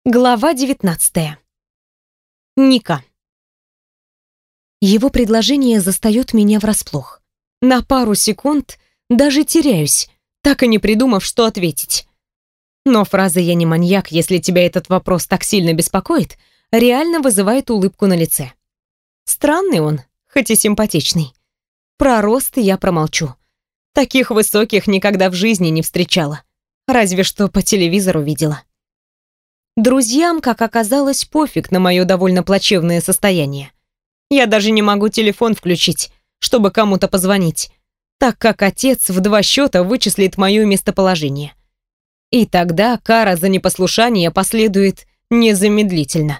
Глава 19. Ника. Его предложение застаёт меня врасплох. На пару секунд даже теряюсь, так и не придумав, что ответить. Но фраза «я не маньяк, если тебя этот вопрос так сильно беспокоит» реально вызывает улыбку на лице. Странный он, хоть и симпатичный. Про рост я промолчу. Таких высоких никогда в жизни не встречала. Разве что по телевизору видела. Друзьям, как оказалось, пофиг на мое довольно плачевное состояние. Я даже не могу телефон включить, чтобы кому-то позвонить, так как отец в 2 счета вычислит мое местоположение. И тогда кара за непослушание последует незамедлительно.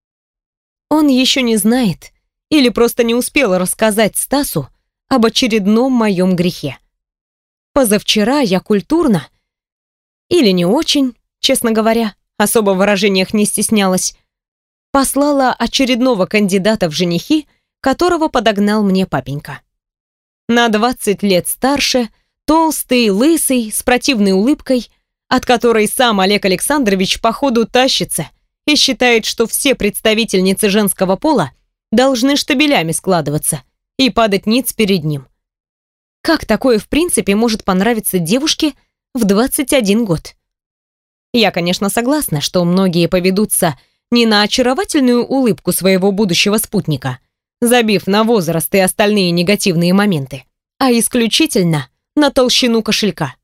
Он еще не знает или просто не успел рассказать Стасу об очередном моем грехе. Позавчера я культурно, или не очень, честно говоря, особо в выражениях не стеснялась, послала очередного кандидата в женихи, которого подогнал мне папенька. На 20 лет старше, толстый, лысый, с противной улыбкой, от которой сам Олег Александрович походу тащится и считает, что все представительницы женского пола должны штабелями складываться и падать ниц перед ним. Как такое в принципе может понравиться девушке в 21 год? Я, конечно, согласна, что многие поведутся не на очаровательную улыбку своего будущего спутника, забив на возраст и остальные негативные моменты, а исключительно на толщину кошелька.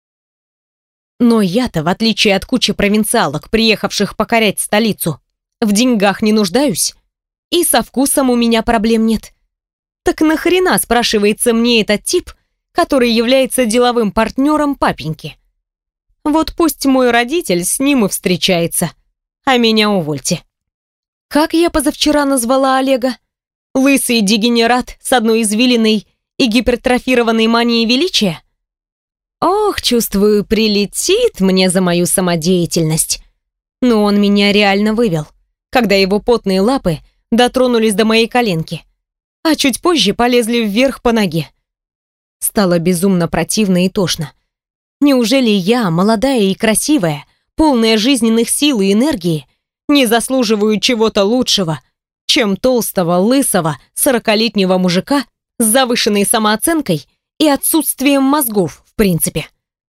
Но я-то, в отличие от кучи провинциалок, приехавших покорять столицу, в деньгах не нуждаюсь, и со вкусом у меня проблем нет. Так нахрена, спрашивается, мне этот тип, который является деловым партнером папеньки? Вот пусть мой родитель с ним и встречается, а меня увольте. Как я позавчера назвала Олега? Лысый дегенерат с одной извилиной и гипертрофированной манией величия? Ох, чувствую, прилетит мне за мою самодеятельность. Но он меня реально вывел, когда его потные лапы дотронулись до моей коленки, а чуть позже полезли вверх по ноге. Стало безумно противно и тошно. Неужели я, молодая и красивая, полная жизненных сил и энергии, не заслуживаю чего-то лучшего, чем толстого, лысого, 40-летнего мужика с завышенной самооценкой и отсутствием мозгов, в принципе?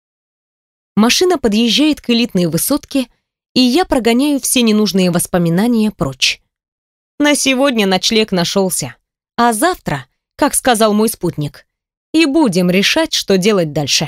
Машина подъезжает к элитной высотке, и я прогоняю все ненужные воспоминания прочь. На сегодня ночлег нашелся, а завтра, как сказал мой спутник, и будем решать, что делать дальше.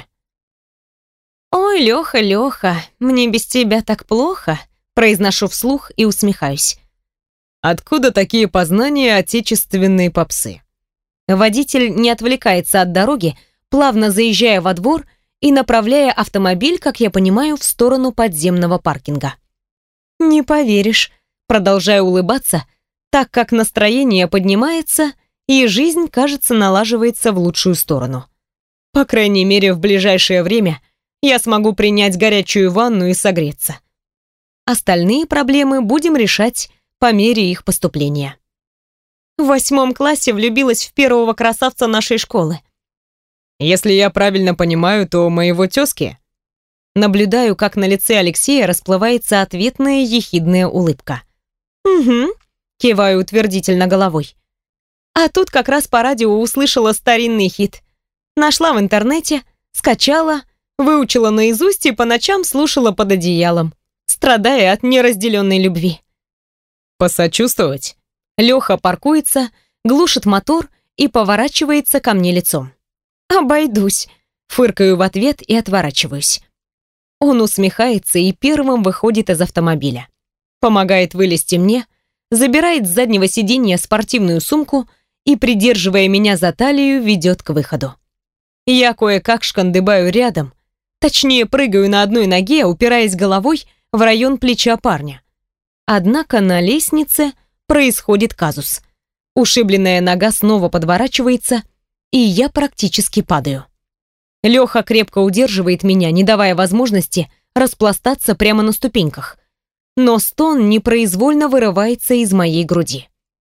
«Ой, Леха, Леха, мне без тебя так плохо», произношу вслух и усмехаюсь. Откуда такие познания отечественной попсы? Водитель не отвлекается от дороги, плавно заезжая во двор и направляя автомобиль, как я понимаю, в сторону подземного паркинга. «Не поверишь», продолжаю улыбаться, так как настроение поднимается и жизнь, кажется, налаживается в лучшую сторону. По крайней мере, в ближайшее время я смогу принять горячую ванну и согреться. Остальные проблемы будем решать по мере их поступления. В 8 классе влюбилась в первого красавца нашей школы. Если я правильно понимаю, то моего тезки. Наблюдаю, как на лице Алексея расплывается ответная ехидная улыбка. «Угу», киваю утвердительно головой. А тут как раз по радио услышала старинный хит. Нашла в интернете, скачала, выучила наизусть и по ночам слушала под одеялом, страдая от неразделенной любви. Посочувствовать? Леха паркуется, глушит мотор и поворачивается ко мне лицом. «Обойдусь», фыркаю в ответ и отворачиваюсь. Он усмехается и первым выходит из автомобиля. Помогает вылезти мне, забирает с заднего сиденья спортивную сумку и, придерживая меня за талию, ведет к выходу. Я кое-как шкандыбаю рядом, точнее прыгаю на одной ноге, упираясь головой в район плеча парня. Однако на лестнице происходит казус. Ушибленная нога снова подворачивается, и я практически падаю. Леха крепко удерживает меня, не давая возможности распластаться прямо на ступеньках. Но стон непроизвольно вырывается из моей груди.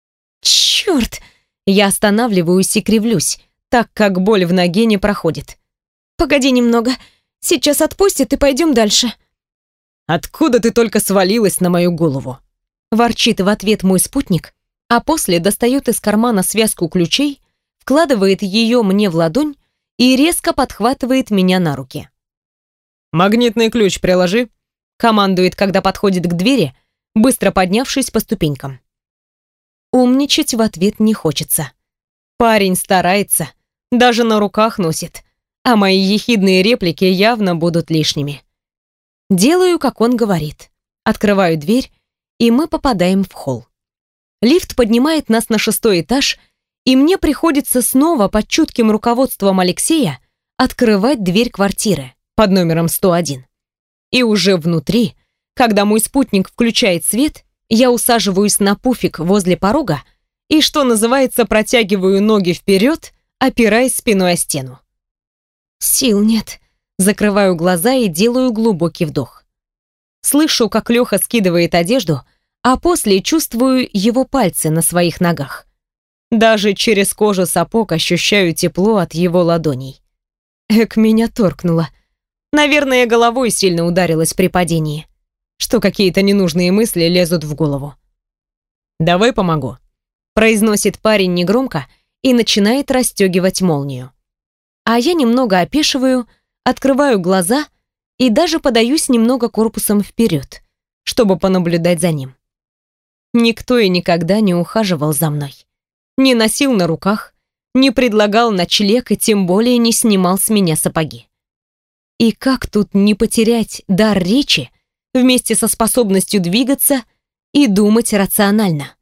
«Черт!» Я останавливаюсь и кривлюсь, так как боль в ноге не проходит. «Погоди немного, сейчас отпустит и пойдем дальше». Откуда ты только свалилась на мою голову?» Ворчит в ответ мой спутник, а после достает из кармана связку ключей, вкладывает ее мне в ладонь и резко подхватывает меня на руки. «Магнитный ключ приложи», — командует, когда подходит к двери, быстро поднявшись по ступенькам. Умничать в ответ не хочется. Парень старается, даже на руках носит, а мои ехидные реплики явно будут лишними. Делаю, как он говорит. Открываю дверь, и мы попадаем в холл. Лифт поднимает нас на 6-й этаж, и мне приходится снова под чутким руководством Алексея открывать дверь квартиры под номером 101. И уже внутри, когда мой спутник включает свет, я усаживаюсь на пуфик возле порога и, что называется, протягиваю ноги вперед, опираясь спиной о стену. Сил нет. Закрываю глаза и делаю глубокий вдох. Слышу, как Леха скидывает одежду, а после чувствую его пальцы на своих ногах. Даже через кожу сапог ощущаю тепло от его ладоней. Меня торкнуло. Наверное, головой сильно ударилась при падении, что какие-то ненужные мысли лезут в голову. «Давай помогу», — произносит парень негромко и начинает расстегивать молнию. А я немного опешиваю, открываю глаза и даже подаюсь немного корпусом вперед, чтобы понаблюдать за ним. Никто и никогда не ухаживал за мной. Не носил на руках, не предлагал ночлег и тем более не снимал с меня сапоги. И как тут не потерять дар речи вместе со способностью двигаться и думать рационально?